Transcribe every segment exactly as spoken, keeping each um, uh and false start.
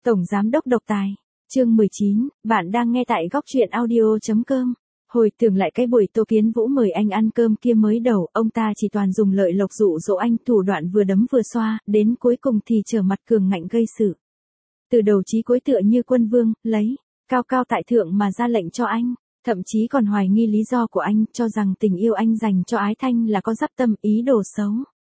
Tổng Giám đốc độc tài. Chương mười chín, bạn đang nghe tại góc truyện audio.com. Hồi tưởng lại cái buổi Tô Kiến Vũ mời anh ăn cơm kia mới đầu, ông ta chỉ toàn dùng lợi lộc dụ dỗ anh, thủ đoạn vừa đấm vừa xoa, đến cuối cùng thì trở mặt cường ngạnh gây sự. Từ đầu chí cuối tựa như quân vương, lấy, cao cao tại thượng mà ra lệnh cho anh, thậm chí còn hoài nghi lý do của anh, cho rằng tình yêu anh dành cho Ái Thanh là có dắp tâm, ý đồ xấu.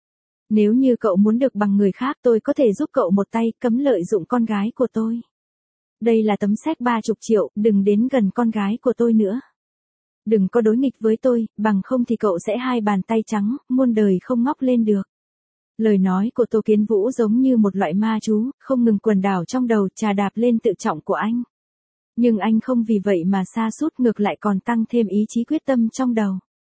Nếu như cậu muốn được bằng người khác, tôi có thể giúp cậu một tay, cấm lợi dụng con gái của tôi. Đây là tấm séc ba chục triệu, đừng đến gần con gái của tôi nữa. Đừng có đối nghịch với tôi, bằng không thì cậu sẽ hai bàn tay trắng, muôn đời không ngóc lên được. Lời nói của Tô Kiến Vũ giống như một loại ma chú, không ngừng quần đảo trong đầu, chà đạp lên tự trọng của anh. Nhưng anh không vì vậy mà sa sút, ngược lại còn tăng thêm ý chí quyết tâm trong đầu.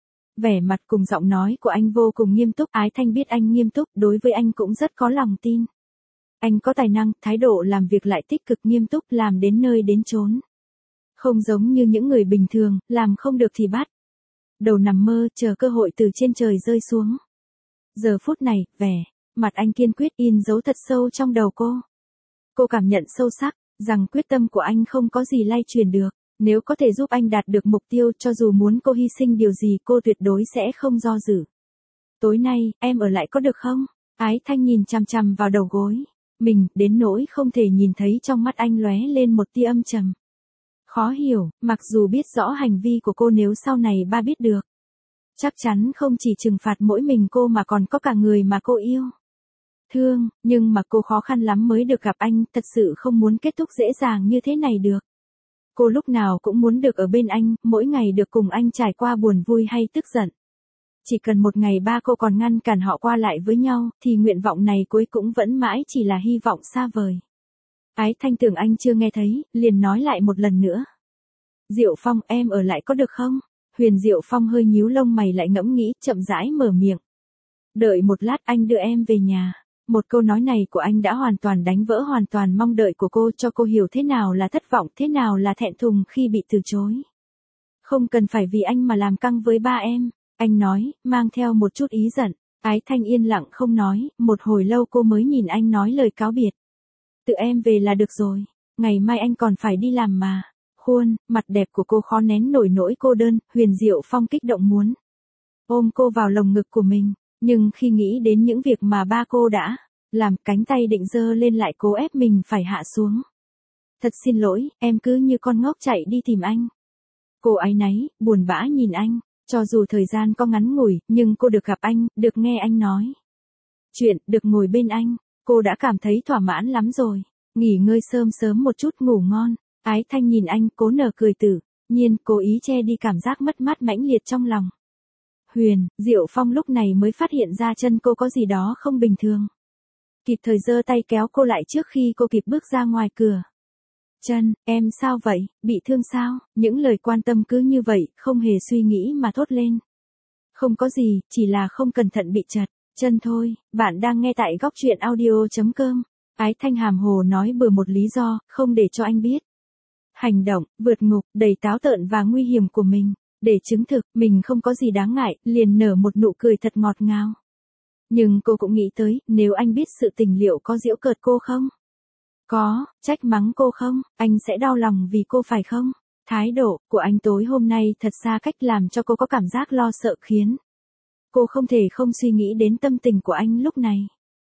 Vẻ mặt cùng giọng nói của anh vô cùng nghiêm túc, Ái Thanh biết anh nghiêm túc, đối với anh cũng rất có lòng tin. Anh có tài năng, thái độ làm việc lại tích cực nghiêm túc, làm đến nơi đến chốn. Không giống như những người bình thường, làm không được thì bắt đầu nằm mơ, chờ cơ hội từ trên trời rơi xuống. Giờ phút này, vẻ mặt anh kiên quyết in dấu thật sâu trong đầu cô. Cô cảm nhận sâu sắc, rằng quyết tâm của anh không có gì lay truyền được. Nếu có thể giúp anh đạt được mục tiêu, cho dù muốn cô hy sinh điều gì, cô tuyệt đối sẽ không do dự. Tối nay, em ở lại có được không? Ái Thanh nhìn chằm chằm vào đầu gối mình, đến nỗi không thể nhìn thấy trong mắt anh lóe lên một tia âm trầm. Khó hiểu, mặc dù biết rõ hành vi của cô nếu sau này ba biết được, chắc chắn không chỉ trừng phạt mỗi mình cô mà còn có cả người mà cô yêu thương, nhưng mà cô khó khăn lắm mới được gặp anh, thật sự không muốn kết thúc dễ dàng như thế này được. Cô lúc nào cũng muốn được ở bên anh, mỗi ngày được cùng anh trải qua buồn vui hay tức giận. Chỉ cần một ngày ba cô còn ngăn cản họ qua lại với nhau, thì nguyện vọng này cuối cũng vẫn mãi chỉ là hy vọng xa vời. Ái Thanh tưởng anh chưa nghe thấy, liền nói lại một lần nữa. Diệu Phong, em ở lại có được không? Huyền Diệu Phong hơi nhíu lông mày lại ngẫm nghĩ, chậm rãi mở miệng. Đợi một lát, anh đưa em về nhà. Một câu nói này của anh đã hoàn toàn đánh vỡ hoàn toàn mong đợi của cô, cho cô hiểu thế nào là thất vọng, thế nào là thẹn thùng khi bị từ chối. Không cần phải vì anh mà làm căng với ba em, anh nói, mang theo một chút ý giận. Ái Thanh yên lặng không nói, một hồi lâu cô mới nhìn anh nói lời cáo biệt. Tự em về là được rồi, ngày mai anh còn phải đi làm mà. Khuôn mặt đẹp của cô khó nén nổi nỗi cô đơn, Huyền Diệu Phong kích động muốn ôm cô vào lồng ngực của mình, nhưng khi nghĩ đến những việc mà ba cô đã làm, cánh tay định giơ lên lại cố ép mình phải hạ xuống. Thật xin lỗi, em cứ như con ngốc chạy đi tìm anh. Cô áy náy, buồn bã nhìn anh, cho dù thời gian có ngắn ngủi, nhưng cô được gặp anh, được nghe anh nói chuyện, được ngồi bên anh, cô đã cảm thấy thỏa mãn lắm rồi. Nghỉ ngơi sớm sớm một chút, ngủ ngon. Ái Thanh nhìn anh, cố nở cười tự nhiên, cố ý che đi cảm giác mất mát mãnh liệt trong lòng. Huyền Diệu Phong lúc này mới phát hiện ra chân cô có gì đó không bình thường. Kịp thời giơ tay kéo cô lại trước khi cô kịp bước ra ngoài cửa. Chân, em sao vậy, bị thương sao? Những lời quan tâm cứ như vậy, không hề suy nghĩ mà thốt lên. Không có gì, chỉ là không cẩn thận bị trật chân thôi. Bạn đang nghe tại góc truyện audio.com. Ái Thanh hàm hồ nói bừa một lý do, không để cho anh biết hành động vượt ngục, đầy táo tợn và nguy hiểm của mình. Để chứng thực mình không có gì đáng ngại, liền nở một nụ cười thật ngọt ngào. Nhưng cô cũng nghĩ tới, nếu anh biết sự tình liệu có giễu cợt cô không? Có, trách mắng cô không? Anh sẽ đau lòng vì cô phải không? Thái độ của anh tối hôm nay thật xa cách làm cho cô có cảm giác lo sợ, khiến cô không thể không suy nghĩ đến tâm tình của anh lúc này.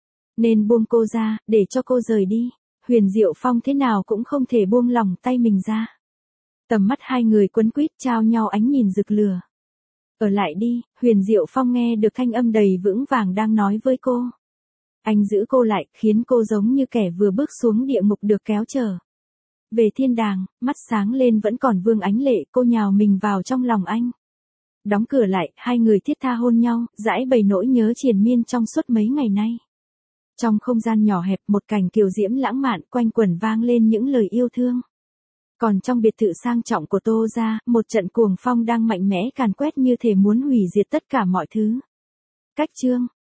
Nên buông cô ra, để cho cô rời đi. Huyền Diệu Phong thế nào cũng không thể buông lỏng tay mình ra. Tầm mắt hai người quấn quýt trao nhau ánh nhìn rực lửa. Ở lại đi, Huyền Diệu Phong nghe được thanh âm đầy vững vàng đang nói với cô. Anh giữ cô lại, khiến cô giống như kẻ vừa bước xuống địa ngục được kéo trở về thiên đàng, mắt sáng lên vẫn còn vương ánh lệ, cô nhào mình vào trong lòng anh. Đóng cửa lại, hai người thiết tha hôn nhau, giãi bày nỗi nhớ triền miên trong suốt mấy ngày nay. Trong không gian nhỏ hẹp, một cảnh kiều diễm lãng mạn quanh quẩn vang lên những lời yêu thương. Còn trong biệt thự sang trọng của Tô gia, một trận cuồng phong đang mạnh mẽ càn quét như thể muốn hủy diệt tất cả mọi thứ. Cách chương